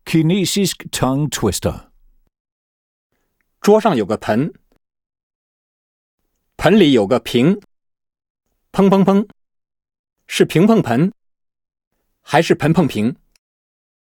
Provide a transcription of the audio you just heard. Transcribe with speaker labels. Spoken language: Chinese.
Speaker 1: Kinesisk tongue twister.
Speaker 2: 桌上有个盆，盆里有个瓶，砰砰砰，是瓶碰盆还是盆碰瓶？